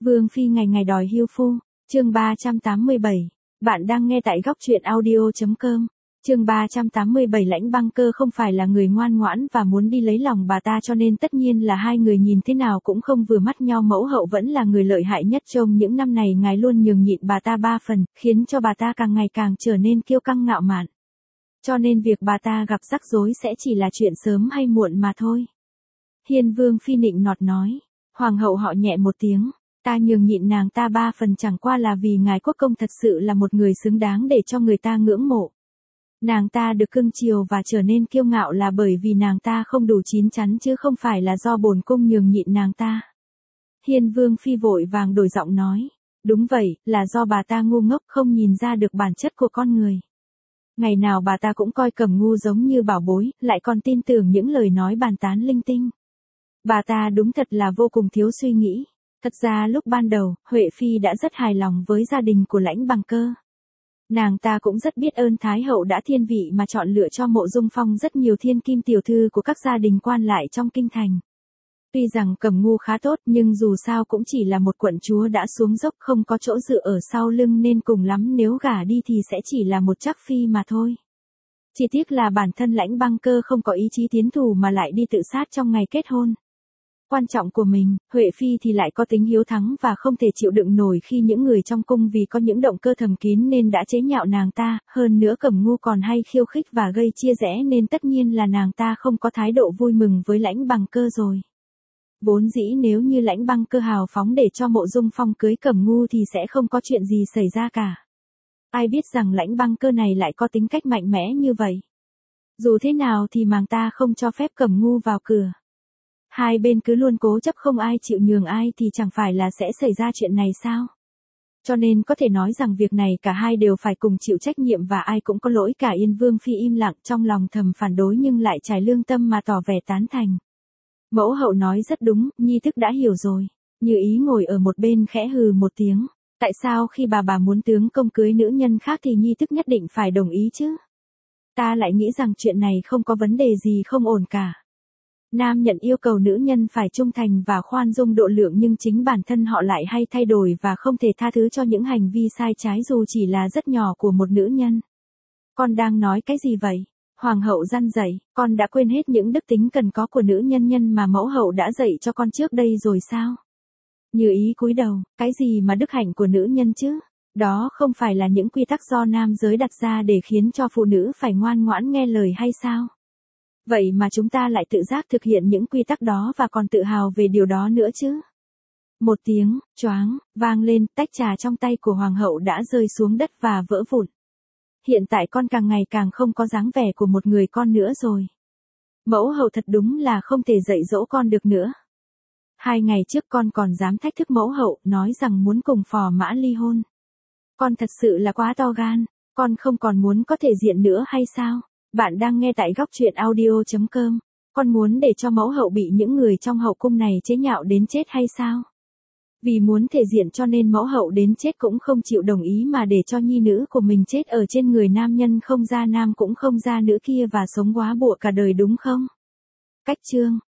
Vương phi ngày ngày đòi hiêu phu, chương 387. Bạn đang nghe tại góc truyện audio.com. Chương 387. Lãnh Băng Cơ không phải là người ngoan ngoãn và muốn đi lấy lòng bà ta, cho nên tất nhiên là hai người nhìn thế nào cũng không vừa mắt nhau. Mẫu hậu vẫn là người lợi hại nhất trong những năm này, ngài luôn nhường nhịn bà ta 3 phần, khiến cho bà ta càng ngày càng trở nên kiêu căng ngạo mạn. Cho nên việc bà ta gặp rắc rối sẽ chỉ là chuyện sớm hay muộn mà thôi. Hiên Vương phi nịnh nọt nói. Hoàng hậu họ nhẹ một tiếng. Ta nhường nhịn nàng ta 3 phần chẳng qua là vì ngài quốc công thật sự là một người xứng đáng để cho người ta ngưỡng mộ. Nàng ta được cưng chiều và trở nên kiêu ngạo là bởi vì nàng ta không đủ chín chắn chứ không phải là do bổn cung nhường nhịn nàng ta. Hiên Vương phi vội vàng đổi giọng nói. Đúng vậy, là do bà ta ngu ngốc không nhìn ra được bản chất của con người. Ngày nào bà ta cũng coi Cẩm Ngu giống như bảo bối, lại còn tin tưởng những lời nói bàn tán linh tinh. Bà ta đúng thật là vô cùng thiếu suy nghĩ. Thật ra lúc ban đầu, Huệ Phi đã rất hài lòng với gia đình của Lãnh Băng Cơ. Nàng ta cũng rất biết ơn Thái hậu đã thiên vị mà chọn lựa cho Mộ Dung Phong rất nhiều thiên kim tiểu thư của các gia đình quan lại trong kinh thành. Tuy rằng Cẩm Ngu khá tốt nhưng dù sao cũng chỉ là một quận chúa đã xuống dốc không có chỗ dựa ở sau lưng, nên cùng lắm nếu gả đi thì sẽ chỉ là một trắc phi mà thôi. Chỉ tiếc là bản thân Lãnh Băng Cơ không có ý chí tiến thù mà lại đi tự sát trong ngày kết hôn. Quan trọng của mình, Huệ Phi thì lại có tính hiếu thắng và không thể chịu đựng nổi khi những người trong cung vì có những động cơ thầm kín nên đã chế nhạo nàng ta, hơn nữa Cẩm Ngu còn hay khiêu khích và gây chia rẽ nên tất nhiên là nàng ta không có thái độ vui mừng với Lãnh Băng Cơ rồi. Vốn dĩ nếu như Lãnh Băng Cơ hào phóng để cho Mộ Dung Phong cưới Cẩm Ngu thì sẽ không có chuyện gì xảy ra cả. Ai biết rằng Lãnh Băng Cơ này lại có tính cách mạnh mẽ như vậy. Dù thế nào thì nàng ta không cho phép Cẩm Ngu vào cửa. Hai bên cứ luôn cố chấp không ai chịu nhường ai thì chẳng phải là sẽ xảy ra chuyện này sao? Cho nên có thể nói rằng việc này cả hai đều phải cùng chịu trách nhiệm và ai cũng có lỗi cả. Yên Vương phi im lặng, trong lòng thầm phản đối nhưng lại trải lương tâm mà tỏ vẻ tán thành. Mẫu hậu nói rất đúng, nhi thức đã hiểu rồi. Như Ý ngồi ở một bên khẽ hừ một tiếng. Tại sao khi bà muốn tướng công cưới nữ nhân khác thì nhi thức nhất định phải đồng ý chứ? Ta lại nghĩ rằng chuyện này không có vấn đề gì không ổn cả. Nam nhận yêu cầu nữ nhân phải trung thành và khoan dung độ lượng nhưng chính bản thân họ lại hay thay đổi và không thể tha thứ cho những hành vi sai trái dù chỉ là rất nhỏ của một nữ nhân. Con đang nói cái gì vậy? Hoàng hậu răn dạy, con đã quên hết những đức tính cần có của nữ nhân mà mẫu hậu đã dạy cho con trước đây rồi sao? Như Ý cúi đầu, cái gì mà đức hạnh của nữ nhân chứ? Đó không phải là những quy tắc do nam giới đặt ra để khiến cho phụ nữ phải ngoan ngoãn nghe lời hay sao? Vậy mà chúng ta lại tự giác thực hiện những quy tắc đó và còn tự hào về điều đó nữa chứ. Một tiếng, choáng, vang lên, tách trà trong tay của hoàng hậu đã rơi xuống đất và vỡ vụn. Hiện tại con càng ngày càng không có dáng vẻ của một người con nữa rồi. Mẫu hậu thật đúng là không thể dạy dỗ con được nữa. 2 ngày trước con còn dám thách thức mẫu hậu, nói rằng muốn cùng Phò Mã ly hôn. Con thật sự là quá to gan, con không còn muốn có thể diện nữa hay sao? Bạn đang nghe tại góc truyện audio.com. Con muốn để cho mẫu hậu bị những người trong hậu cung này chế nhạo đến chết hay sao? Vì muốn thể diện cho nên mẫu hậu đến chết cũng không chịu đồng ý mà để cho nhi nữ của mình chết ở trên người nam nhân không ra nam cũng không ra nữ kia và sống góa bụa cả đời đúng không? Cách chương.